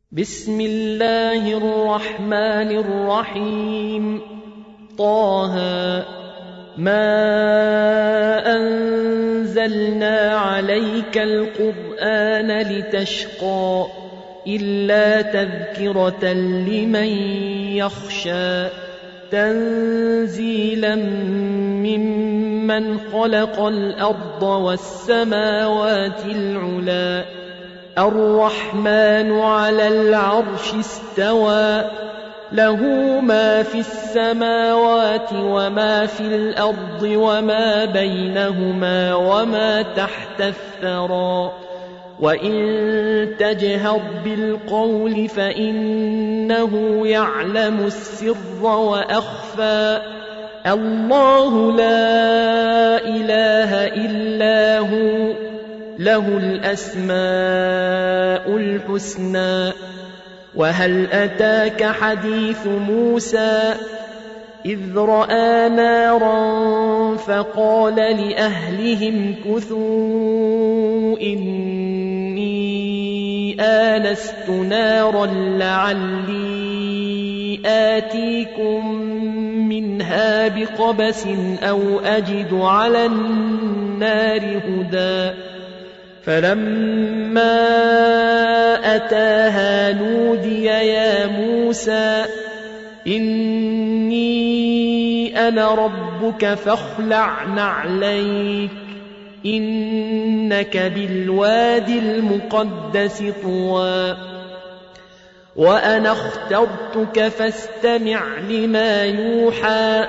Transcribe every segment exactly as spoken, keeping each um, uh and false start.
بسم الله الرحمن الرحيم. طه ما أنزلنا عليك القرآن لتشقى إلا تذكرة لمن يخشى تنزيلا ممن خلق الأرض والسماوات العلى الرحمن على العرش استوى له ما في السماوات وما في الأرض وما بينهما وما تحت الثرى وإن تجهر بالقول فإنه يعلم السر وأخفى الله لا إله إلا هو له الأسماء الحسنى. وهل أتاك حديث موسى إذ رأى نارا فقال لأهلهم كثوا إني آنست نارا لعلي آتيكم منها بقبس أو أجد على النار هدى. فلما أتاها نودي يا موسى إني أنا ربك فاخلع نعليك إنك بالوادي المقدس طوى وأنا اخترتك فاستمع لما يوحى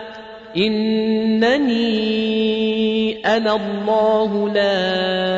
إنني أنا الله لا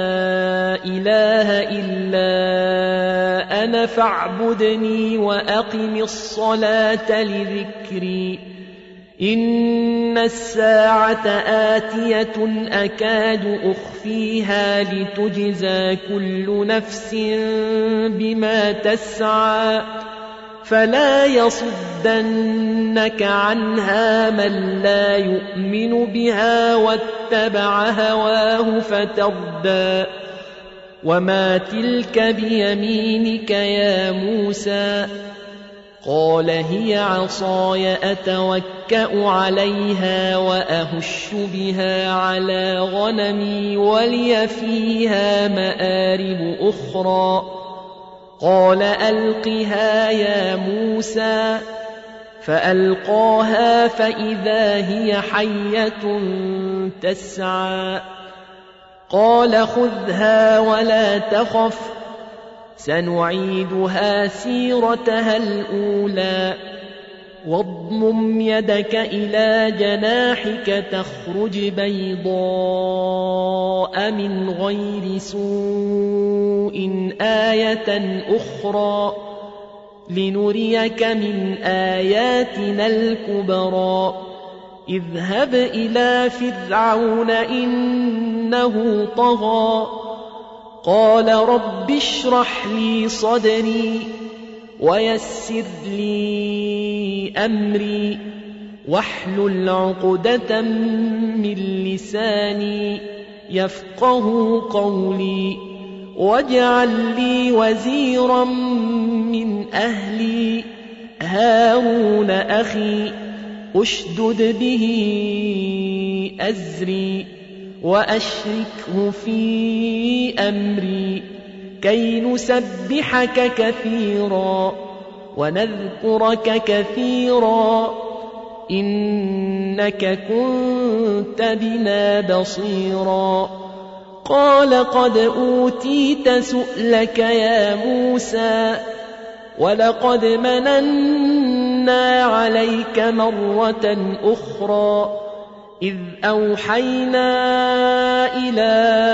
إله إلا أنا فاعبدني وأقم الصلاة لذكري إن الساعة آتية أكاد أخفيها لتجزى كل نفس بما تسعى فلا يصدنك عنها من لا يؤمن بها واتبع هواه فتردى. وما تلك بيمينك يا موسى قال هي عصاي أتوكأ عليها وأهش بها على غنمي ولي فيها مآرب أخرى قال ألقها يا موسى فألقاها فإذا هي حية تسعى قال خذها ولا تخف سنعيدها سيرتها الأولى واضمم يدك إلى جناحك تخرج بيضاء من غير سوء آية أخرى لنريك من آياتنا الكبرى اذهب إلى فرعون إنه طغى قال رب اشرح لي صدري ويسر لي أمري واحلل عقدة من لساني يفقه قولي واجعل لي وزيرا من أهلي هارون أخي أشدد به أزري وأشركه في أمري كي نسبحك كثيرا ونذكرك كثيرا إنك كنت بنا بصيرا قال قد أوتيت سؤلك يا موسى ولقد مننا عليك مرة أخرى إذ أوحينا إلى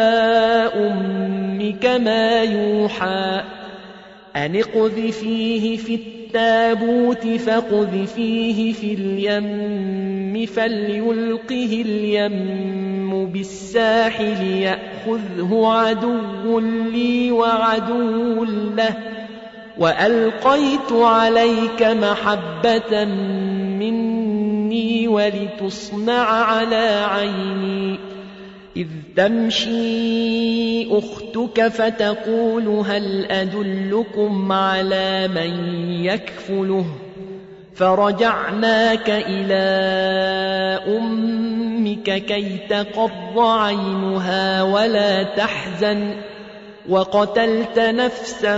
أمك ما يوحى أن اقذفيه في التابوت فاقذفيه في اليم فليلقه اليم بالساحل يأخذه عدو لي وعدو له وألقيت عليك محبة مني ولتصنع على عيني إذ تمشي أختك فتقول هل أدلكم على من يكفله فرجعناك إلى أمك كي تقر عينها ولا تحزن وقتلت نفسا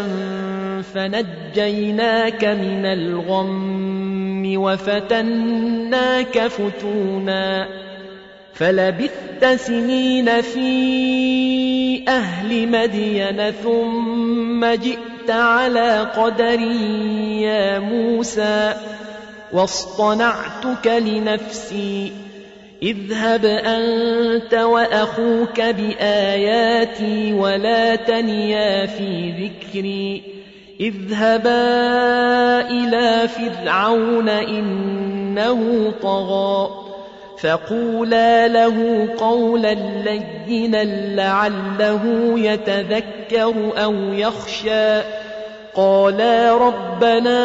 فنجيناك من الغم وفتناك فتونا فلبثت سنين في أهل مدين ثم جئت على قدر يا موسى واصطنعتك لنفسي اذهب أنت وأخوك بآياتي ولا تنيا في ذكري اذهبا إلى فرعون إنه طغى فقولا له قولا لينا لعله يتذكر أو يخشى قالا ربنا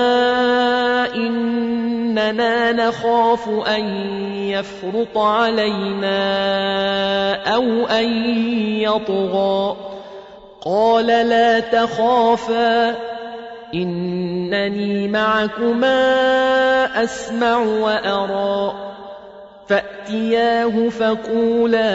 إننا نخاف أن يفرط علينا أو أن يطغى قال لا تخافا إنني معكما أسمع وأرى فأتياه فقولا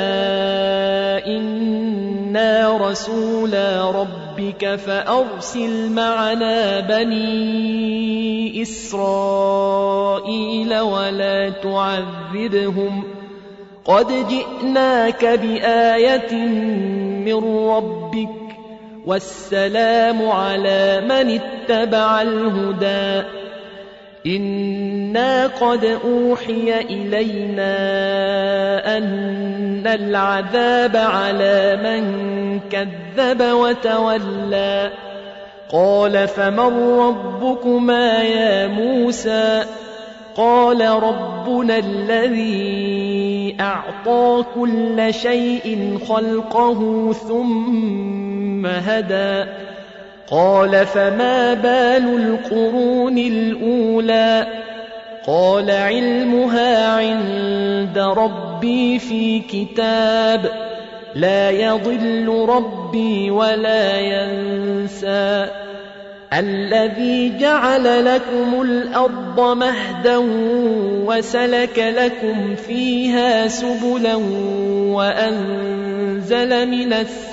إنا رسولا ربك فأرسل معنا بني إسرائيل ولا تعذبهم قد جئناك بآية من ربك والسلام على من اتبع الهدى إنا قد أوحي إلينا أن العذاب على من كذب وتولى قال فمن ربكما يا موسى قال ربنا الذي أعطى كل شيء خلقه ثم هدى قال فما بال القرون الأولى قال علمها عند ربي في كتاب لا يضل ربي ولا ينسى الذي جعل لكم الأرض مهدا وسلك لكم فيها سبلا وأنزل من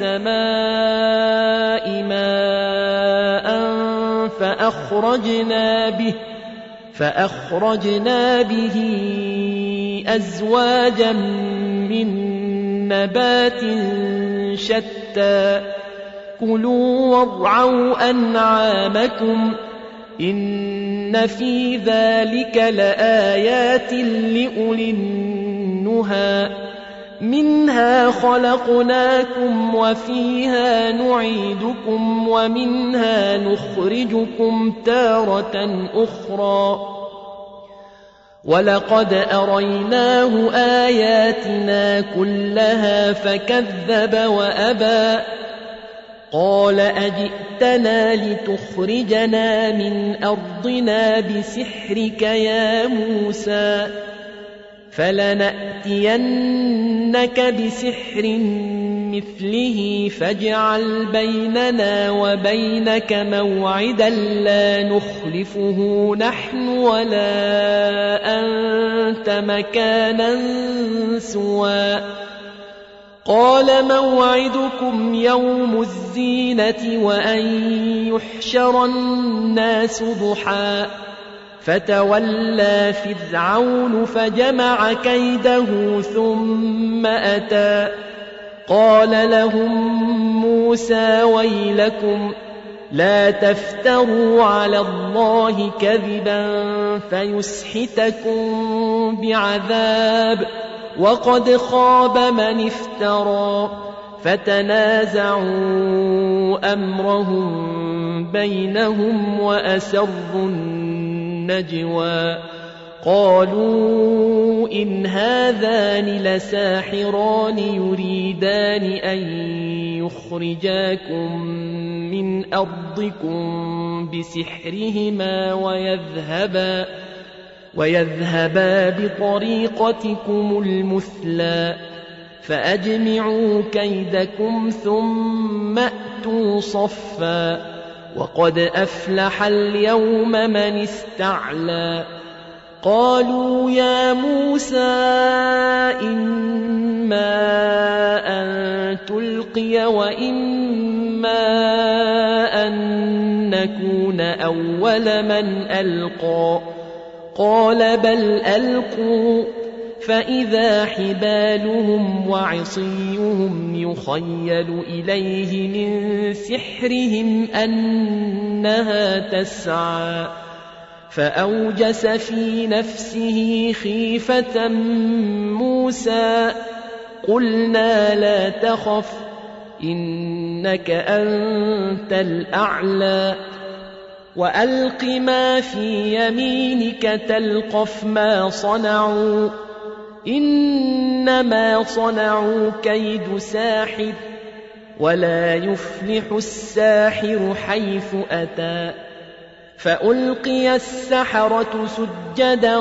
السماء ماء فأخرجنا به فأخرجنا به أزواجا من نبات شتى كلوا وارعوا أنعامكم إن في ذلك لآيات لأولي النهى منها خلقناكم وفيها نعيدكم ومنها نخرجكم تارة أخرى ولقد أريناه آياتنا كلها فكذب وأبى قال أجئتنا لتخرجنا من أرضنا بسحرك يا موسى فلنأتينك بسحر مثله فاجعل بيننا وبينك موعدا لا نخلفه نحن ولا أنت مكانا سوى قال موعدكم يوم الزينة وأن يحشر الناس ضحى فتولى فرعون فجمع كيده ثم أتى قال لهم موسى ويلكم لا تفتروا على الله كذبا فيسحتكم بعذاب وقد خاب من افترى فتنازعوا أمرهم بينهم وأسروا النجوى قالوا إن هذان لساحران يريدان أن يخرجاكم من أرضكم بسحرهما ويذهبا ويذهبا بطريقتكم المثلى فأجمعوا كيدكم ثم أتوا صفا وقد أفلح اليوم من استعلى قالوا يا موسى إما أن تلقي وإما أن نكون أول من ألقى قال بل ألقوا فإذا حبالهم وعصيهم يخيل إليه من سحرهم أنها تسعى فأوجس في نفسه خيفة موسى قلنا لا تخف إنك أنت الأعلى وألق ما في يمينك تلقف ما صنعوا إنما صنعوا كيد ساحر ولا يفلح الساحر حيث أتى فألقي السحرة سجدا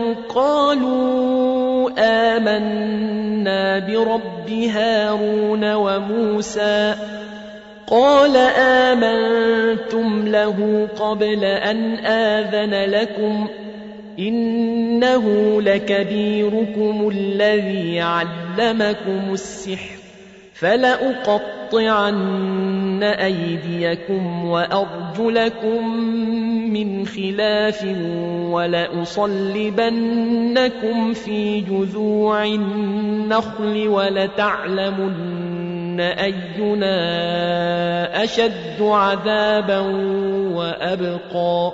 قالوا آمنا برب هارون وموسى قال آمنتم له قبل أن آذن لكم إنه لكبيركم الذي علمكم السحر فلأقطعن أيديكم وأرجلكم من خلاف ولأصلبنكم في جذوع النخل ولتعلمن أينا أشد عذابا وأبقى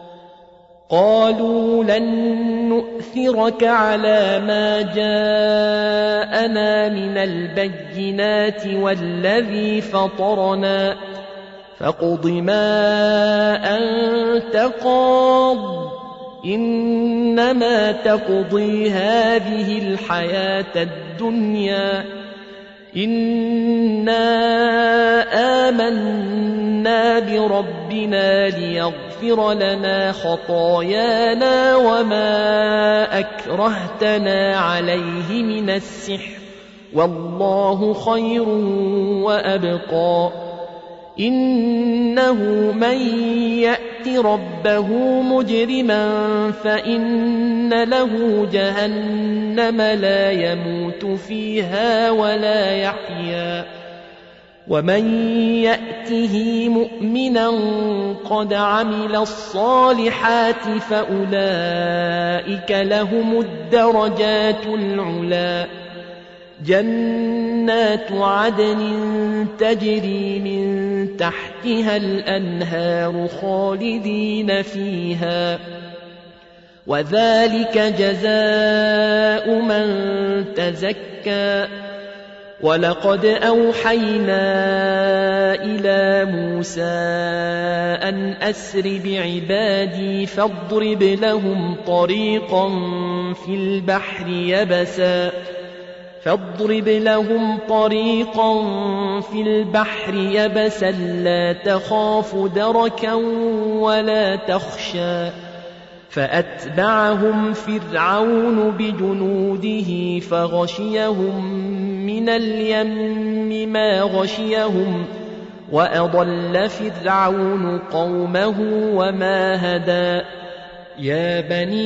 قالوا لن نؤثرك على ما جاءنا من البينات والذي فطرنا فاقض ما أنت قاض إنما تقضي هذه الحياة الدنيا إنا آمنا بربنا ليغفر لنا خطايانا وما أكرهتنا عليه من السحر والله خير وأبقى إنه من يأت ربه مجرما فإن له جهنم لا يموت فيها ولا يحيا ومن يأته مؤمنا قد عمل الصالحات فأولئك لهم الدرجات العلا جنات عدن تجري من تحتها الأنهار خالدين فيها وذلك جزاء من تزكى ولقد أوحينا إلى موسى أن أسر بعبادي فاضرب لهم طريقا في البحر يبسا فاضرب لهم طريقا في البحر يبسا لا تخاف دركا ولا تخشى فأتبعهم فرعون بجنوده فغشيهم من اليم ما غشيهم وأضل فرعون قومه وما هدى يا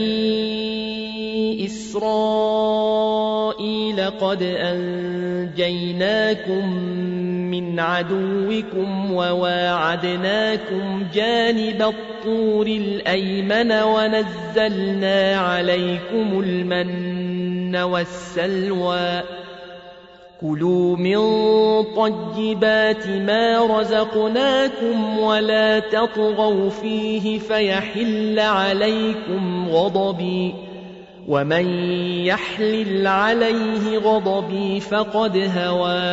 بني إسرائيل قد أنجيناكم من عدوكم وواعدناكم جانب الطور الأيمن ونزلنا عليكم المن والسلوى كلوا من طيبات ما رزقناكم ولا تطغوا فيه فيحل عليكم غضبي ومن يحلل عليه غضبي فقد هوى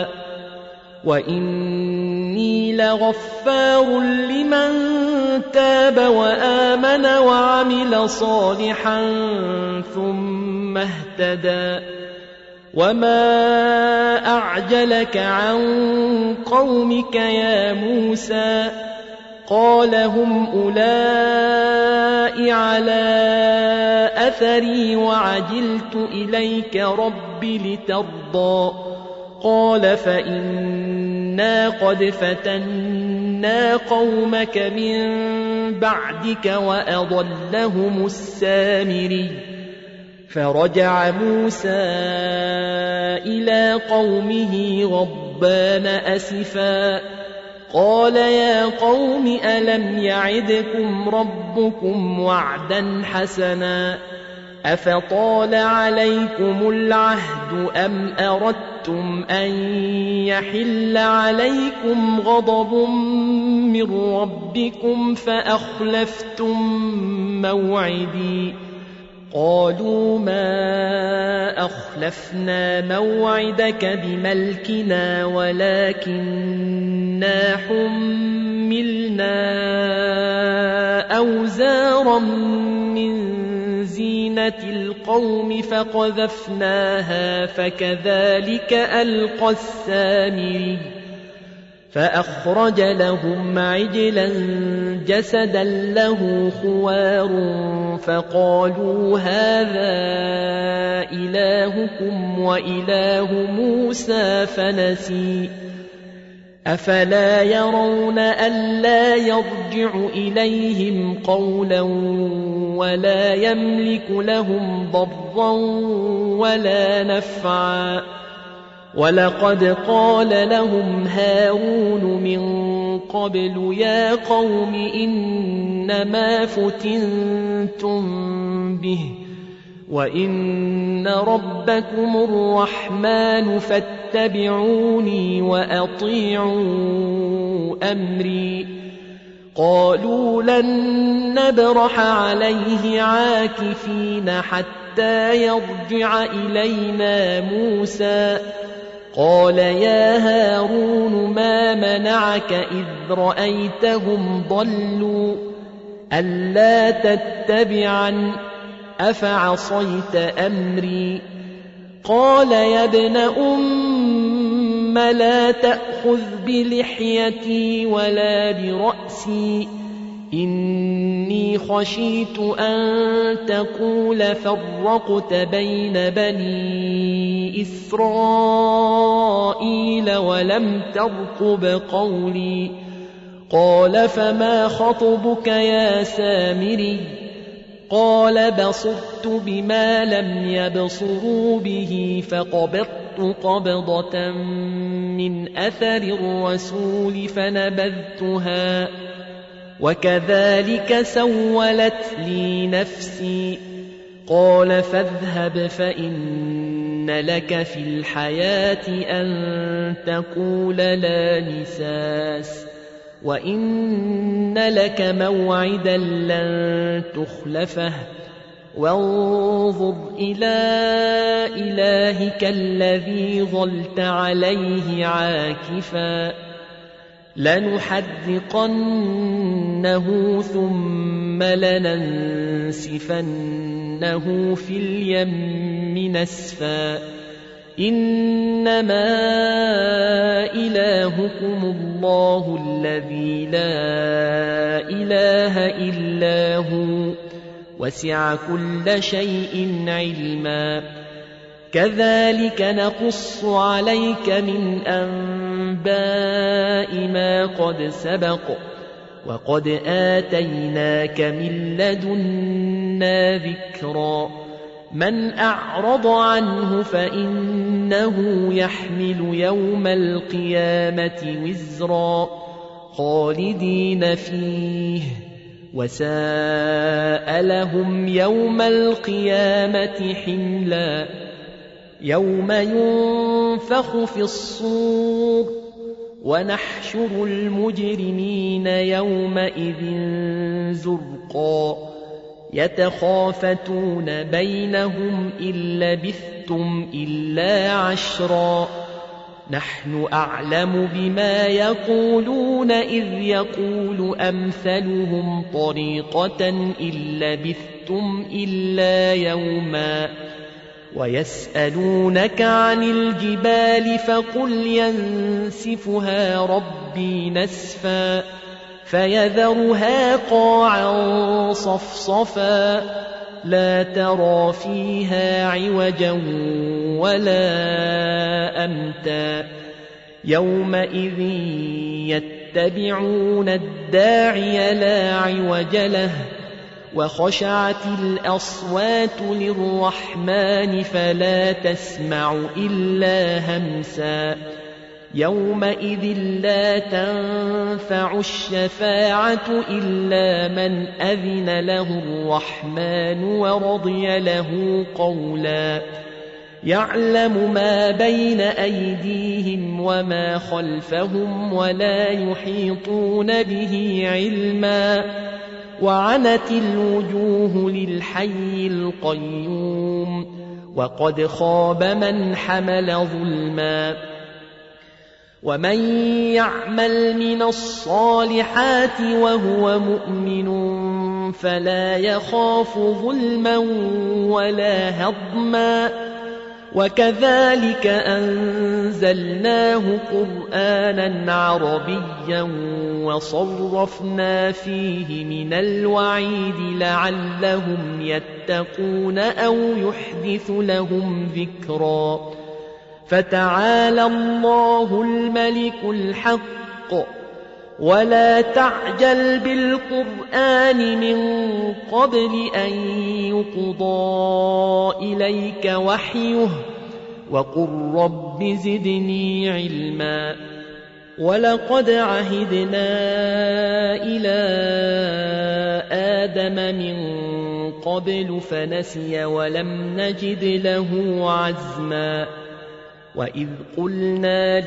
وإني لغفار لمن تاب وآمن وعمل صالحا ثم اهتدى وما أعجلك عن قومك يا موسى قال هم أولئك على أثري وعجلت إليك رب لترضى قال فإنا قد فتنا قومك من بعدك وأضلهم السامري فرجع موسى إلى قومه غضبان أسفا قال يا قوم ألم يعدكم ربكم وعدا حسنا أفطال عليكم العهد أم أردتم أن يحل عليكم غضب من ربكم فأخلفتم موعدي قالوا ما أخلفنا موعدك بملكنا ولكننا حملنا أوزارا من زينة القوم فقذفناها فكذلك ألقى السامري فأخرج لهم عجلا جسدا له خوار فقالوا هذا إلهكم وإله موسى فنسي أفلا يرون ألا يرجع إليهم قولا ولا يملك لهم ضرا ولا نفعا ولقد قال لهم هارون من قبل يا قوم إنما فتنتم به وإن ربكم الرحمن فاتبعوني وأطيعوا أمري قالوا لن نبرح عليه عاكفين حتى يرجع إلينا موسى قال يا هارون ما منعك إذ رأيتهم ضلوا ألا تتبعن أفعصيت أمري قال يا ابن أم لا تأخذ بلحيتي ولا برأسي إني خشيت أن تقول فرقت بين بني إسرائيل ولم ترقب قولي قال فما خطبك يا سامري قال بصرت بما لم يبصروا به فقبضت قبضة من أثر الرسول فنبذتها وكذلك سولت لي نفسي قال فاذهب فإن لك في الحياة أن تقول لا مساس وإن لك موعدا لن تخلفه وانظر إلى إلهك الذي ظلت عليه عاكفا لنحرقنه ثم لننسفنه في اليم نسفا إنما إلهكم الله الذي لا إله إلا هو وسع كل شيء علما كذلك نقص عليك من أنباء ما قد سبق وقد آتيناك من لدنا ذكرا من أعرض عنه فإنه يحمل يوم القيامة وزرا خالدين فيه وساء لهم يوم القيامة حملا يوم ينفخ في الصور ونحشر المجرمين يومئذ زرقا يتخافتون بينهم إن لبثتم إلا عشرا نحن أعلم بما يقولون إذ يقول أمثلهم طريقة إن لبثتم إلا يوما ويسألونك عن الجبال فقل ينسفها ربي نسفا فيذرها قاعا صفصفا لا ترى فيها عوجا ولا أمتا يومئذ يتبعون الداعي لا عوج له وخشعت الأصوات للرحمن فلا تسمع إلا همسا يومئذ لا تنفع الشفاعة إلا من أذن له الرحمن ورضي له قولا يعلم ما بين أيديهم وما خلفهم ولا يحيطون به علما وعنت الوجوه للحي القيوم وقد خاب من حمل ظلما ومن يعمل من الصالحات وهو مؤمن فلا يخاف ظلما ولا هضما وكذلك أنزلناه قرآنا عربيا وصرفنا فيه من الوعيد لعلهم يتقون أو يحدث لهم ذكرا فتعالى الله الملك الحق ولا تعجل بالقرآن من قبل أن يقضى إليك وحيه وقل رب زدني علما ولقد عهدنا إلى آدم من قبل فنسي ولم نجد له عزما وإذ قلنا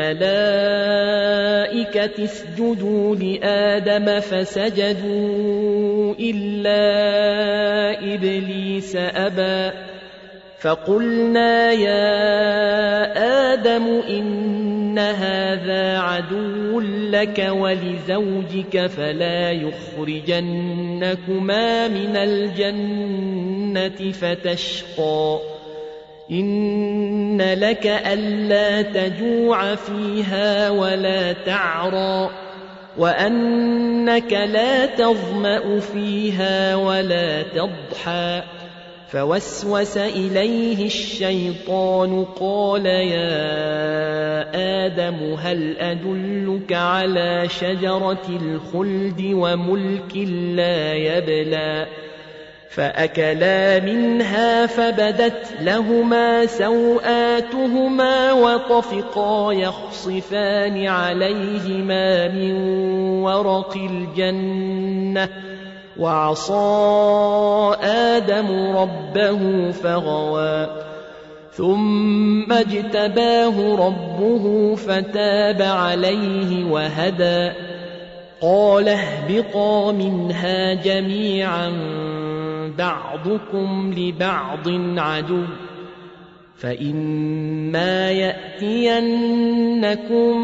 للملائكة اسجدوا لآدم فسجدوا إلا إبليس أبى فقلنا يا آدم إن هذا عدو لك ولزوجك فلا يخرجنكما من الجنة فتشقى إن لك ألا تجوع فيها ولا تعرى وأنك لا تظمأ فيها ولا تضحى فوسوس إليه الشيطان قال يا آدم هل أدلك على شجرة الخلد وملك لا يبلى فأكلا منها فبدت لهما سوآتهما وطفقا يخصفان عليهما من ورق الجنة وعصى آدم ربه فغوى ثم اجتباه ربه فتاب عليه وهدى قال اهبطا منها جميعا بعضكم لبعض عدو فإما يأتينكم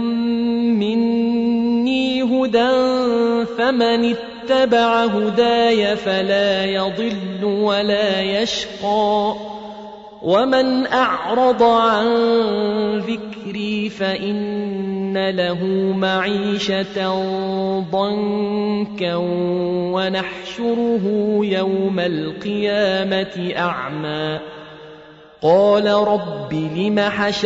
مني هدى فمن اتبع هداي فلا يضل ولا يشقى ومن أعرض عن ذكري فإن له معيشة ضنكا ونحشره يوم القيامة أعمى قال رب لم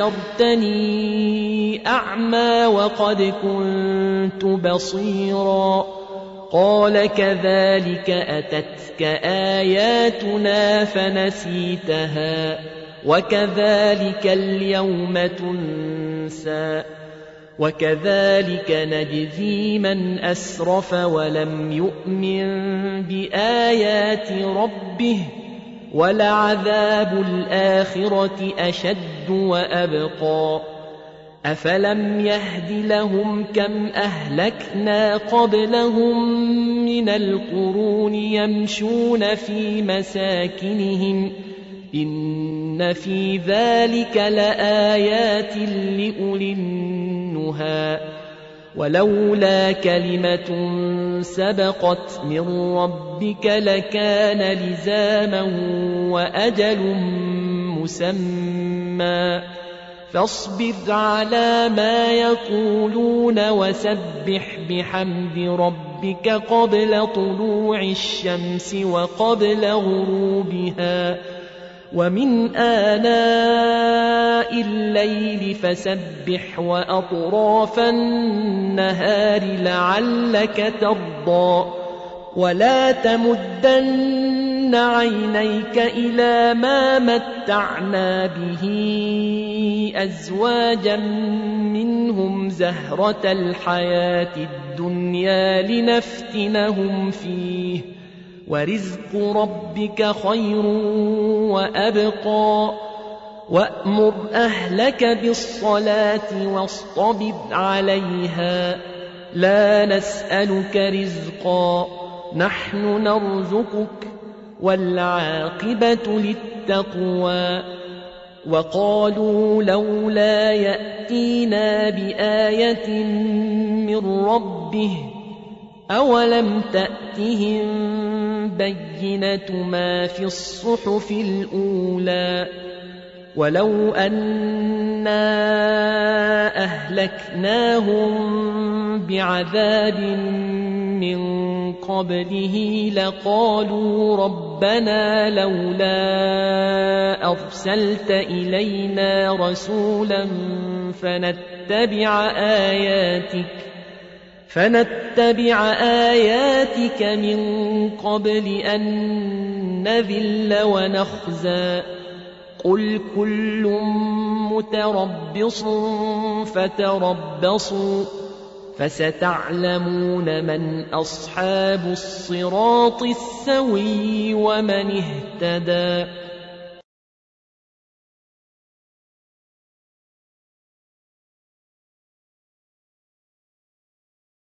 حشرتني أعمى وقد كنت بصيرا قال كذلك أتتك آياتنا فنسيتها وكذلك اليوم تنسى وكذلك نجزي من أسرف ولم يؤمن بآيات ربه ولعذاب الآخرة أشد وأبقى أفلم يهد لهم كم أهلكنا قبلهم من القرون يمشون في مساكنهم إن في ذلك لآيات لأولي النهى ولولا كلمة سبقت من ربك لكان لزاما وأجل مسمى فاصبر على ما يقولون وسبح بحمد ربك قبل طلوع الشمس وقبل غروبها ومن آناء الليل فسبح وأطراف النهار لعلك ترضى ولا تمدن عينيك إلى ما متعنا به أزواجا منهم زهرة الحياة الدنيا لنفتنهم فيه ورزق ربك خير وأبقى وأمر أهلك بالصلاة واصطبر عليها لا نسألك رزقا نحن نرزقك والعاقبة للتقوى وقالوا لولا يأتينا بآية من ربه أولم تأتهم بينة ما في الصحف الأولى ولو أنا أهلكناهم بعذاب من قبله لقالوا ربنا لولا أرسلت إلينا رسولا فنتبع آياتك فنتبع آياتك من قبل أن نذل ونخزى قل كل متربص فتربصوا فستعلمون من أصحاب الصراط السوي ومن اهتدى